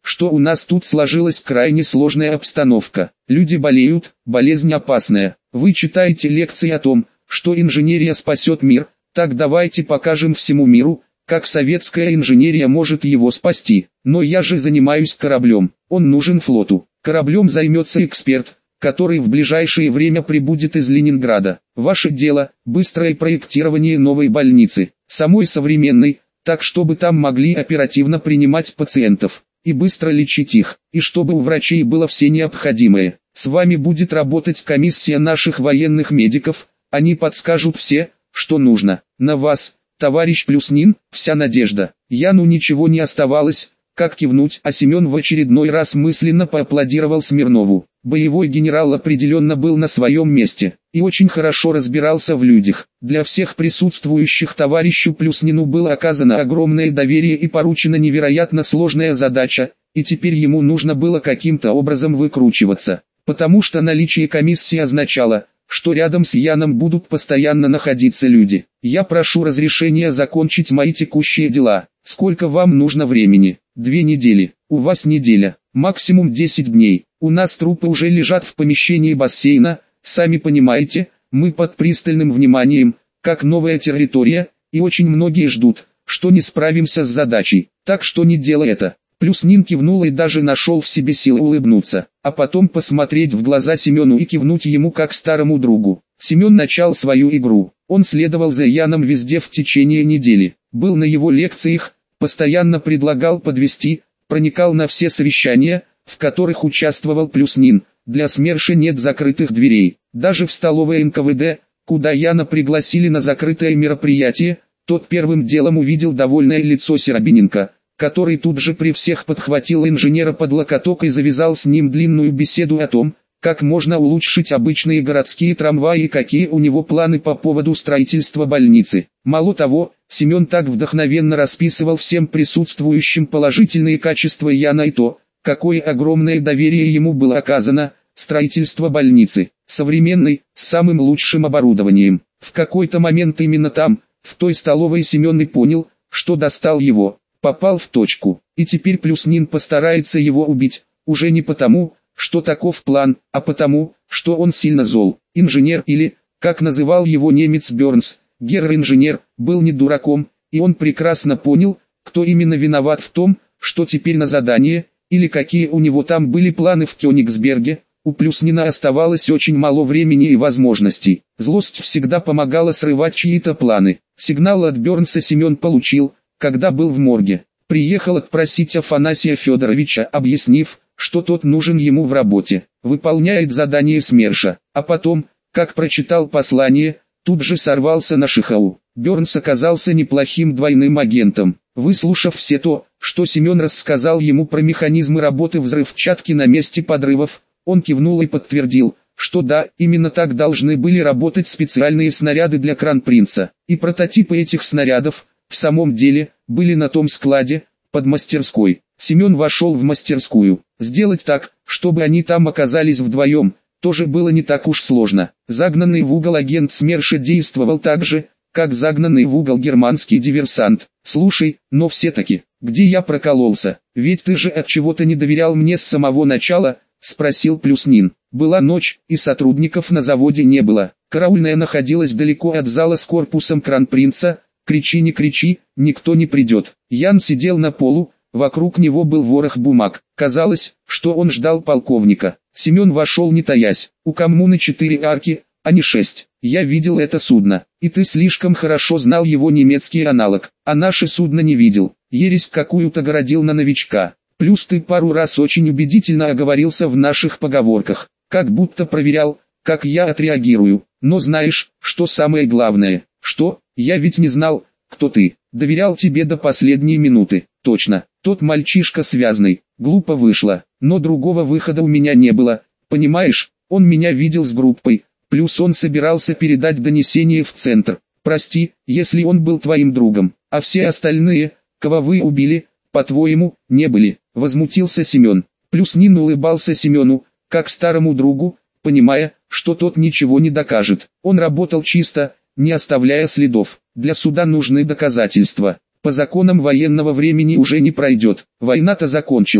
что у нас тут сложилась крайне сложная обстановка. Люди болеют, болезнь опасная. Вы читаете лекции о том, что инженерия спасет мир, так давайте покажем всему миру, как советская инженерия может его спасти. Но я же занимаюсь кораблем, он нужен флоту. Кораблем займется эксперт, который в ближайшее время прибудет из Ленинграда. Ваше дело – быстрое проектирование новой больницы, самой современной, так чтобы там могли оперативно принимать пациентов и быстро лечить их, и чтобы у врачей было все необходимое. С вами будет работать комиссия наших военных медиков, они подскажут все, что нужно. На вас, товарищ Плюснин, вся надежда. Яну ничего не оставалось, как кивнуть, а Семен в очередной раз мысленно поаплодировал Смирнову. Боевой генерал определенно был на своем месте, и очень хорошо разбирался в людях. Для всех присутствующих товарищу Плюснину было оказано огромное доверие и поручена невероятно сложная задача, и теперь ему нужно было каким-то образом выкручиваться, потому что наличие комиссии означало, что рядом с Яном будут постоянно находиться люди. Я прошу разрешения закончить мои текущие дела. Сколько вам нужно времени? Две недели. У вас неделя. Максимум десять дней. У нас трупы уже лежат в помещении бассейна. Сами понимаете, мы под пристальным вниманием, как новая территория, и очень многие ждут, что не справимся с задачей. Так что не делай это. Плюснин кивнул и даже нашел в себе силы улыбнуться, а потом посмотреть в глаза Семену и кивнуть ему как старому другу. Семен начал свою игру. Он следовал за Яном везде в течение недели, был на его лекциях, постоянно предлагал подвести, проникал на все совещания, в которых участвовал Плюснин. Для СМЕРШа нет закрытых дверей. Даже в столовой эн ка вэ дэ, куда Яна пригласили на закрытое мероприятие, тот первым делом увидел довольное лицо Серобиненко, который тут же при всех подхватил инженера под локоток и завязал с ним длинную беседу о том, как можно улучшить обычные городские трамваи и какие у него планы по поводу строительства больницы. Мало того, Семен так вдохновенно расписывал всем присутствующим положительные качества Яна и то, какое огромное доверие ему было оказано, строительство больницы, современной, с самым лучшим оборудованием. В какой-то момент именно там, в той столовой, Семен и понял, что достал его. Попал в точку, и теперь Плюснин постарается его убить, уже не потому, что таков план, а потому, что он сильно зол. Инженер или, как называл его немец Бернс, герр-инженер, был не дураком, и он прекрасно понял, кто именно виноват в том, что теперь на задание, или какие у него там были планы в Кёнигсберге, у Плюснина оставалось очень мало времени и возможностей. Злость всегда помогала срывать чьи-то планы. Сигнал от Бернса Семен получил, когда был в морге. Приехал отпросить Афанасия Федоровича, объяснив, что тот нужен ему в работе, выполняет задание СМЕРШа, а потом, как прочитал послание, тут же сорвался на Шихау. Бернс оказался неплохим двойным агентом. Выслушав все то, что Семен рассказал ему про механизмы работы взрывчатки на месте подрывов, он кивнул и подтвердил, что да, именно так должны были работать специальные снаряды для Кронпринца, и прототипы этих снарядов, в самом деле, были на том складе, под мастерской. Семен вошел в мастерскую. Сделать так, чтобы они там оказались вдвоем, тоже было не так уж сложно. Загнанный в угол агент СМЕРШа действовал так же, как загнанный в угол германский диверсант. «Слушай, но все-таки, где я прокололся? Ведь ты же от чего-то не доверял мне с самого начала», — спросил Плюснин. «Была ночь, и сотрудников на заводе не было. Караульная находилась далеко от зала с корпусом Кронпринца. Кричи не кричи, никто не придет». Ян сидел на полу, вокруг него был ворох бумаг. Казалось, что он ждал полковника. Семен вошел не таясь. «У коммуны четыре арки, а не шесть. Я видел это судно, и ты слишком хорошо знал его немецкий аналог, а наше судно не видел. Ересь какую-то городил на новичка. Плюс ты пару раз очень убедительно оговорился в наших поговорках, как будто проверял, как я отреагирую. Но знаешь, что самое главное? Что? Я ведь не знал, кто ты. Доверял тебе до последней минуты. Точно, тот мальчишка связный. Глупо вышло, но другого выхода у меня не было. Понимаешь, он меня видел с группой, плюс он собирался передать донесение в центр. Прости, если он был твоим другом, а все остальные, кого вы убили, по-твоему, не были. Возмутился Семен. Плюснин улыбался Семену, как старому другу, понимая, что тот ничего не докажет. Он работал чисто, не оставляя следов. Для суда нужны доказательства. По законам военного времени уже не пройдет. Война-то закончилась.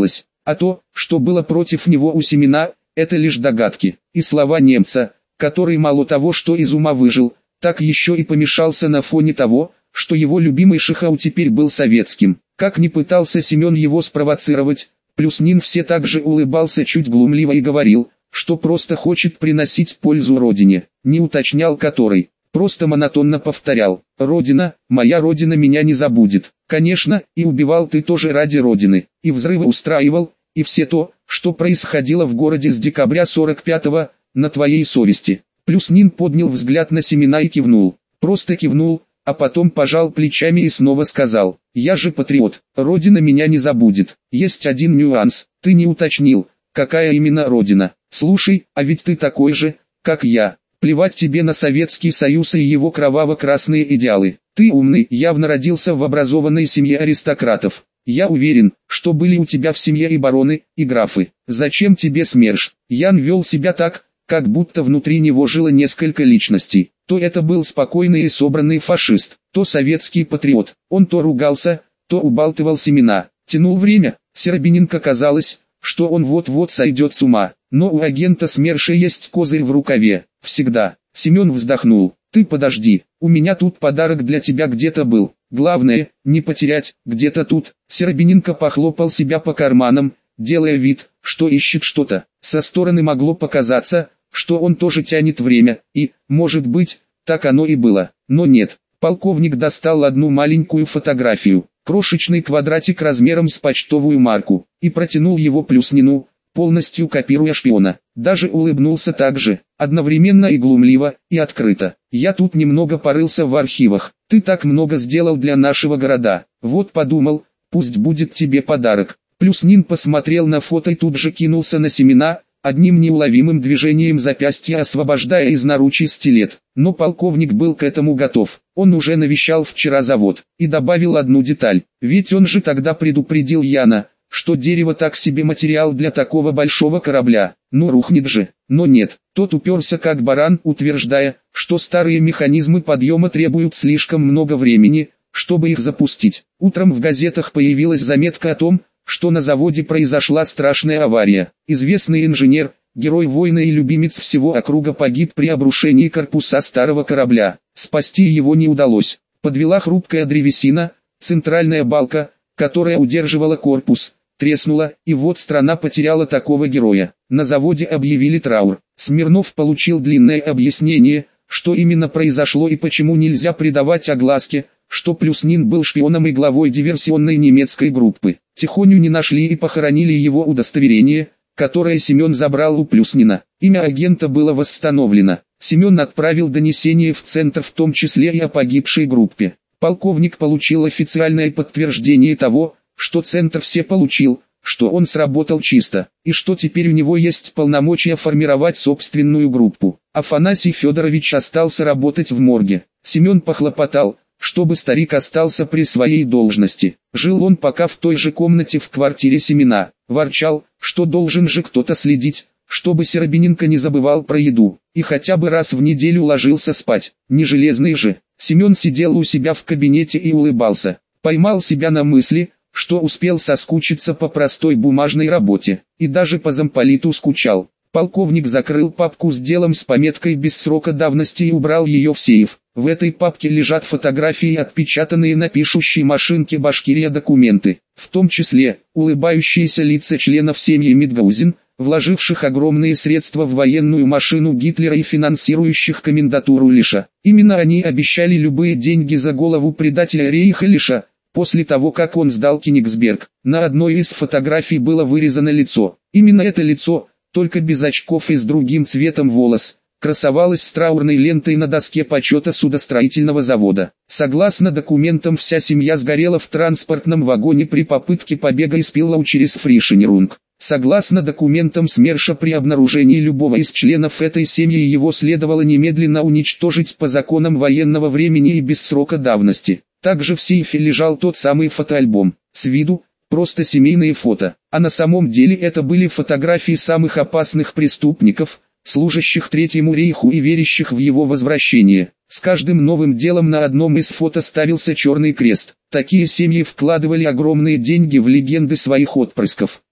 А то, что было против него у Семена, это лишь догадки. И слова немца, который мало того, что из ума выжил, так еще и помешался на фоне того, что его любимый Шихау теперь был советским. Как ни пытался Семен его спровоцировать, Плюснин все так же улыбался чуть глумливо и говорил, что просто хочет приносить пользу родине, не уточнял которой, просто монотонно повторял: «Родина, моя родина меня не забудет». Конечно, и убивал ты тоже ради родины, и взрывы устраивал, и все то, что происходило в городе с декабря сорок пятого, на твоей совести. Плюснин поднял взгляд на Семена и кивнул, просто кивнул, а потом пожал плечами и снова сказал: «Я же патриот, родина меня не забудет. Есть один нюанс, ты не уточнил, какая именно родина. Слушай, а ведь ты такой же, как я. Плевать тебе на Советский Союз и его кроваво-красные идеалы. Ты умный, явно родился в образованной семье аристократов. Я уверен, что были у тебя в семье и бароны, и графы. Зачем тебе СМЕРШ?» Ян вел себя так, как будто внутри него жило несколько личностей. То это был спокойный и собранный фашист, то советский патриот. Он то ругался, то убалтывал Семена, тянул время. Серебряненко казалось, что он вот-вот сойдет с ума. Но у агента СМЕРШа есть козырь в рукаве. Всегда. Семен вздохнул. «Ты подожди, у меня тут подарок для тебя где-то был. Главное, не потерять, где-то тут». Серебряненко похлопал себя по карманам, делая вид, что ищет что-то. Со стороны могло показаться, что он тоже тянет время, и, может быть, так оно и было. Но нет. Полковник достал одну маленькую фотографию, крошечный квадратик размером с почтовую марку, и протянул его Плюснину, полностью копируя шпиона. Даже улыбнулся так же, одновременно и глумливо, и открыто. «Я тут немного порылся в архивах. Ты так много сделал для нашего города. Вот подумал, пусть будет тебе подарок». Плюснин посмотрел на фото и тут же кинулся на Семена, одним неуловимым движением запястья освобождая из наручий стилет. Но полковник был к этому готов. Он уже навещал вчера завод, и добавил одну деталь. Ведь он же тогда предупредил Яна, что дерево так себе материал для такого большого корабля. Ну рухнет же. Но нет, тот уперся как баран, утверждая, что старые механизмы подъема требуют слишком много времени, чтобы их запустить. Утром в газетах появилась заметка о том, что на заводе произошла страшная авария. Известный инженер, герой войны и любимец всего округа погиб при обрушении корпуса старого корабля. Спасти его не удалось. Подвела хрупкая древесина, центральная балка, которая удерживала корпус, треснула, и вот страна потеряла такого героя. На заводе объявили траур. Смирнов получил длинное объяснение, что именно произошло и почему нельзя придавать огласке, что Плюснин был шпионом и главой диверсионной немецкой группы. Тихоню не нашли и похоронили его удостоверение, которое Семен забрал у Плюснина. Имя агента было восстановлено. Семен отправил донесение в центр, в том числе и о погибшей группе. Полковник получил официальное подтверждение того, что центр все получил, что он сработал чисто, и что теперь у него есть полномочия формировать собственную группу. Афанасий Федорович остался работать в морге. Семен похлопотал, чтобы старик остался при своей должности. Жил он пока в той же комнате в квартире Семена. Ворчал, что должен же кто-то следить, чтобы Серебряненко не забывал про еду, и хотя бы раз в неделю ложился спать. Не железный же. Семен сидел у себя в кабинете и улыбался. Поймал себя на мысли, что успел соскучиться по простой бумажной работе, и даже по замполиту скучал. Полковник закрыл папку с делом с пометкой без срока давности и убрал ее в сейф. В этой папке лежат фотографии, отпечатанные на пишущей машинке Башкирия документы, в том числе улыбающиеся лица членов семьи Митгаузен, вложивших огромные средства в военную машину Гитлера и финансирующих комендатуру Лиша. Именно они обещали любые деньги за голову предателя Рейха Лиша, после того как он сдал Кенигсберг. На одной из фотографий было вырезано лицо. Именно это лицо, только без очков и с другим цветом волос, красовалось с траурной лентой на доске почета судостроительного завода. Согласно документам, вся семья сгорела в транспортном вагоне при попытке побега из Пиллау через Фришенерунг. Согласно документам СМЕРШа, при обнаружении любого из членов этой семьи его следовало немедленно уничтожить по законам военного времени и без срока давности. Также в сейфе лежал тот самый фотоальбом. С виду просто семейные фото, а на самом деле это были фотографии самых опасных преступников, служащих Третьему рейху и верящих в его возвращение. С каждым новым делом на одном из фото ставился черный крест. Такие семьи вкладывали огромные деньги в легенды своих отпрысков.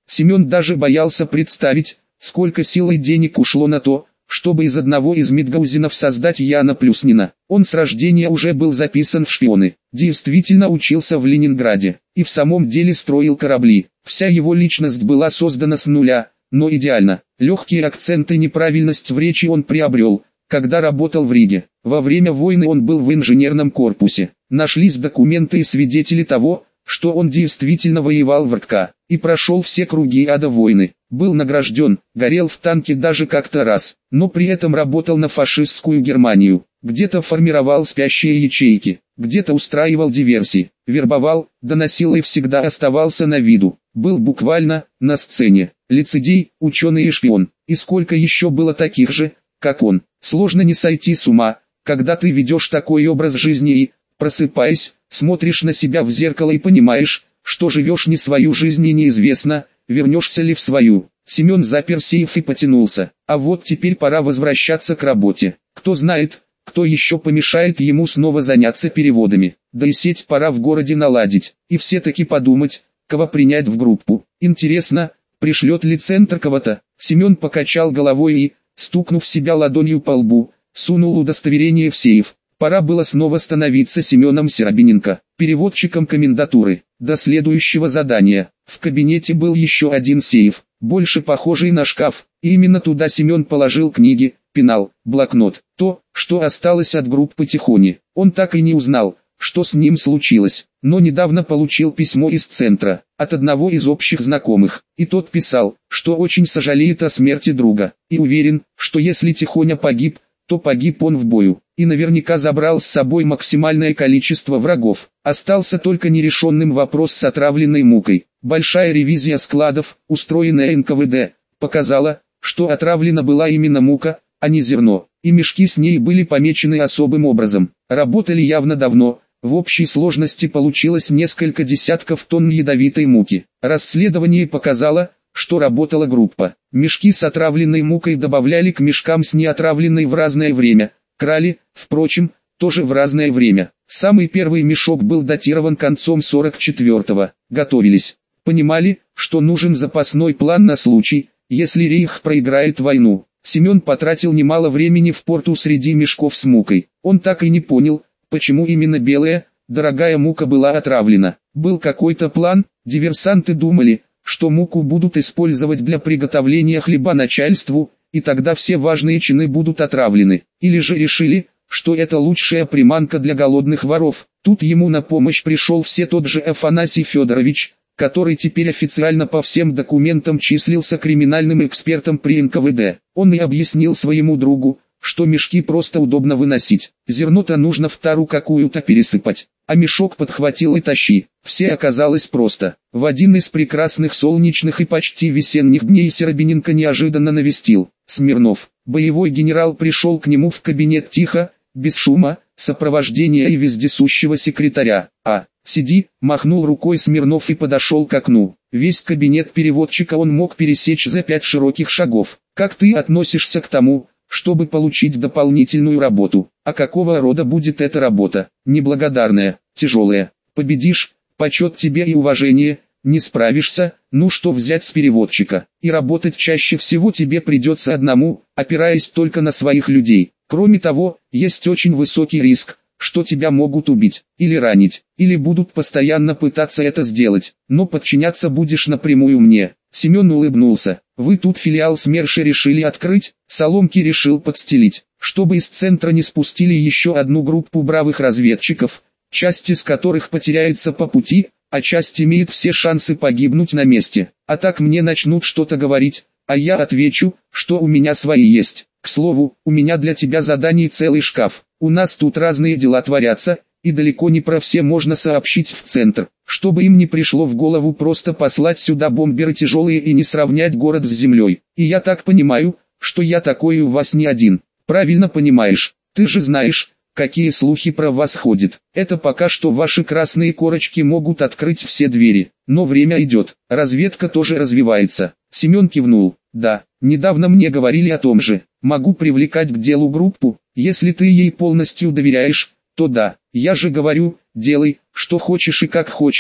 Семен даже боялся представить, сколько сил и денег ушло на то, чтобы из одного из Мидгаузенов создать Яна Плюснина. Он с рождения уже был записан в шпионы, действительно учился в Ленинграде, и в самом деле строил корабли. Вся его личность была создана с нуля, но идеально. Легкие акценты и неправильность в речи он приобрел, когда работал в Риге. Во время войны он был в инженерном корпусе. Нашлись документы и свидетели того, что он действительно воевал в эр ка, и прошел все круги ада войны. Был награжден, горел в танке даже как-то раз, но при этом работал на фашистскую Германию. Где-то формировал спящие ячейки, где-то устраивал диверсии, вербовал, доносил и всегда оставался на виду. Был буквально на сцене. Лицедей, ученый и шпион. И сколько еще было таких же, как он. Сложно не сойти с ума, когда ты ведешь такой образ жизни и, просыпаясь, смотришь на себя в зеркало и понимаешь, что живешь не свою жизнь и неизвестно, вернешься ли в свою. Семен запер сейф и потянулся. А вот теперь пора возвращаться к работе. Кто знает, кто еще помешает ему снова заняться переводами. Да и сеть пора в городе наладить. И все-таки подумать, кого принять в группу. Интересно, пришлет ли центр кого-то? Семен покачал головой и, стукнув себя ладонью по лбу, сунул удостоверение в сейф. Пора было снова становиться Семеном Серебряненко, переводчиком комендатуры. До следующего задания. В кабинете был еще один сейф, больше похожий на шкаф, и именно туда Семен положил книги, пенал, блокнот, то, что осталось от группы Тихони. Он так и не узнал, что с ним случилось, но недавно получил письмо из центра, от одного из общих знакомых, и тот писал, что очень сожалеет о смерти друга, и уверен, что если Тихоня погиб, то погиб он в бою, и наверняка забрал с собой максимальное количество врагов. Остался только нерешенным вопрос с отравленной мукой. Большая ревизия складов, устроенная эн ка вэ дэ, показала, что отравлена была именно мука, а не зерно, и мешки с ней были помечены особым образом. Работали явно давно, в общей сложности получилось несколько десятков тонн ядовитой муки. Расследование показало, что работала группа. Мешки с отравленной мукой добавляли к мешкам с неотравленной в разное время, крали, впрочем, тоже в разное время. Самый первый мешок был датирован концом сорок четвёртого. Готовились. Понимали, что нужен запасной план на случай, если Рейх проиграет войну. Семен потратил немало времени в порту среди мешков с мукой. Он так и не понял, почему именно белая, дорогая мука была отравлена. Был какой-то план, диверсанты думали, что муку будут использовать для приготовления хлеба начальству, и тогда все важные чины будут отравлены. Или же решили, что это лучшая приманка для голодных воров. Тут ему на помощь пришел все тот же Афанасий Федорович, который теперь официально по всем документам числился криминальным экспертом при эн ка вэ дэ. Он и объяснил своему другу, что мешки просто удобно выносить. Зерно-то нужно в тару какую-то пересыпать, а мешок подхватил и тащи. Все оказалось просто. В один из прекрасных солнечных и почти весенних дней Серебряненко неожиданно навестил Смирнов. Боевой генерал пришел к нему в кабинет тихо, без шума, сопровождения и вездесущего секретаря. «А, сиди», махнул рукой Смирнов и подошел к окну. Весь кабинет переводчика он мог пересечь за пять широких шагов. «Как ты относишься к тому, чтобы получить дополнительную работу? А какого рода будет эта работа? Неблагодарная, тяжелая. Победишь, почет тебе и уважение, не справишься, ну что взять с переводчика? И работать чаще всего тебе придется одному, опираясь только на своих людей. Кроме того, есть очень высокий риск, что тебя могут убить, или ранить, или будут постоянно пытаться это сделать, но подчиняться будешь напрямую мне». Семен улыбнулся. «Вы тут филиал СМЕРШа решили открыть?» Соломки решил подстелить, чтобы из центра не спустили еще одну группу бравых разведчиков, часть из которых потеряется по пути, а часть имеет все шансы погибнуть на месте. А так мне начнут что-то говорить, а я отвечу, что у меня свои есть. К слову, у меня для тебя заданий целый шкаф. У нас тут разные дела творятся, и далеко не про все можно сообщить в центр, чтобы им не пришло в голову просто послать сюда бомберы тяжелые и не сравнять город с землей. И я так понимаю, что я такой у вас не один. Правильно понимаешь, ты же знаешь, какие слухи про вас ходят. Это пока что ваши красные корочки могут открыть все двери, но время идет, разведка тоже развивается». Семен кивнул. «Да, недавно мне говорили о том же. Могу привлекать к делу группу, если ты ей полностью доверяешь, то да. Я же говорю, делай, что хочешь и как хочешь,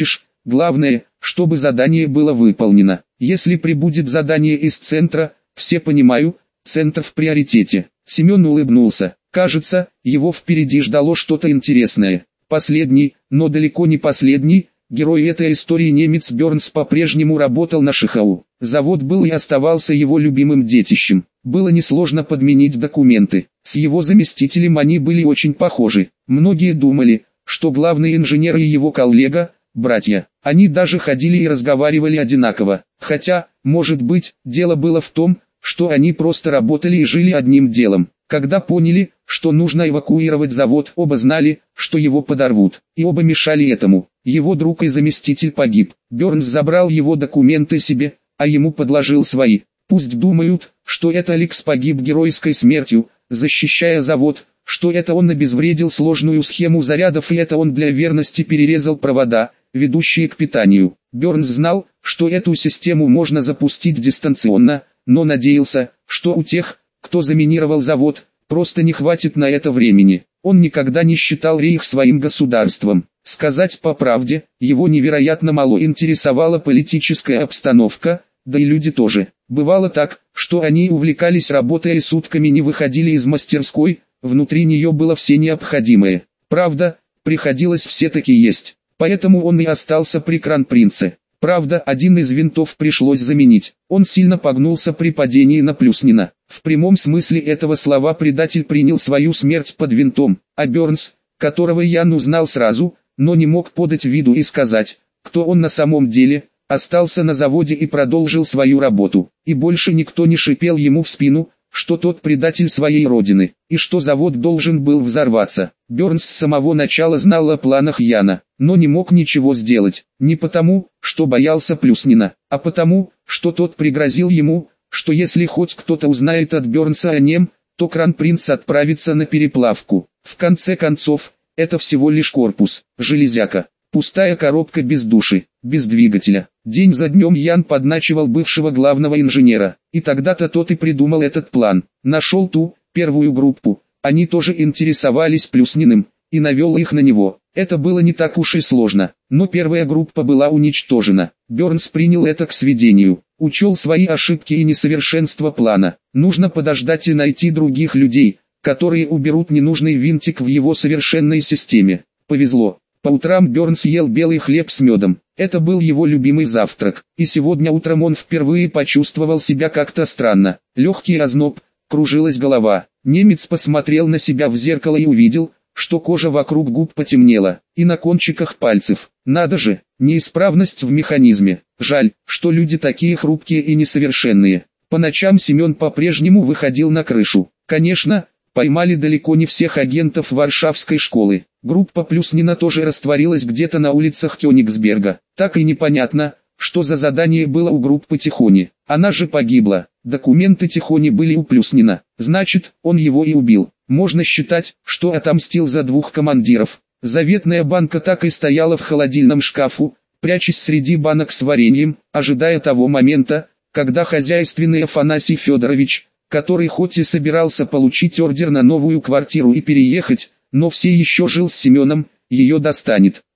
Главное, чтобы задание было выполнено. Если прибудет задание из центра, все понимаю, центр в приоритете. Семен улыбнулся. Кажется, его впереди ждало что-то интересное. Последний, но далеко не последний, герой этой истории немец Бернс по-прежнему работал на ШХУ. Завод был и оставался его любимым детищем. Было несложно подменить документы. С его заместителем они были очень похожи. Многие думали, что главный инженер и его коллега – братья. Они даже ходили и разговаривали одинаково. Хотя, может быть, дело было в том, что они просто работали и жили одним делом. Когда поняли, что нужно эвакуировать завод, оба знали, что его подорвут, и оба мешали этому. Его друг и заместитель погиб. Бернс забрал его документы себе, а ему подложил свои. Пусть думают, что это Алекс погиб геройской смертью, защищая завод, что это он обезвредил сложную схему зарядов и это он для верности перерезал провода, ведущие к питанию. Бернс знал, что эту систему можно запустить дистанционно, но надеялся, что у тех, кто заминировал завод, просто не хватит на это времени. Он никогда не считал Рейх своим государством. Сказать по правде, его невероятно мало интересовала политическая обстановка, да и люди тоже. Бывало так, что они увлекались работой и сутками не выходили из мастерской, внутри нее было все необходимое. Правда, приходилось все-таки есть, поэтому он и остался при Кронпринце. Правда, один из винтов пришлось заменить. Он сильно погнулся при падении на Плюснина. В прямом смысле этого слова предатель принял свою смерть под винтом, а Бернс, которого Ян узнал сразу, но не мог подать виду и сказать, кто он на самом деле, остался на заводе и продолжил свою работу. И больше никто не шипел ему в спину, что тот предатель своей родины, и что завод должен был взорваться. Бернс с самого начала знал о планах Яна, но не мог ничего сделать, не потому, что боялся Плюснина, а потому, что тот пригрозил ему, что если хоть кто-то узнает от Бернса о нем, то Кронпринц отправится на переплавку. В конце концов, это всего лишь корпус, железяка, пустая коробка без души, без двигателя. День за днем Ян подначивал бывшего главного инженера, и тогда-то тот и придумал этот план. Нашел ту, первую группу, они тоже интересовались Плюсниным, и навел их на него. Это было не так уж и сложно, но первая группа была уничтожена. Бернс принял это к сведению, учел свои ошибки и несовершенство плана. Нужно подождать и найти других людей, которые уберут ненужный винтик в его совершенной системе. Повезло. По утрам Бернс ел белый хлеб с медом. Это был его любимый завтрак. И сегодня утром он впервые почувствовал себя как-то странно. Легкий озноб, кружилась голова. Немец посмотрел на себя в зеркало и увидел, что кожа вокруг губ потемнела, и на кончиках пальцев. Надо же, неисправность в механизме. Жаль, что люди такие хрупкие и несовершенные. По ночам Семен по-прежнему выходил на крышу. Конечно, поймали далеко не всех агентов Варшавской школы. Группа Плюснина тоже растворилась где-то на улицах Кёнигсберга. Так и непонятно, что за задание было у группы Тихони. Она же погибла. Документы Тихони были у Плюснина. Значит, он его и убил. Можно считать, что отомстил за двух командиров. Заветная банка так и стояла в холодильном шкафу, прячась среди банок с вареньем, ожидая того момента, когда хозяйственный Афанасий Федорович, который хоть и собирался получить ордер на новую квартиру и переехать, но все еще жил с Семеном, ее достанет.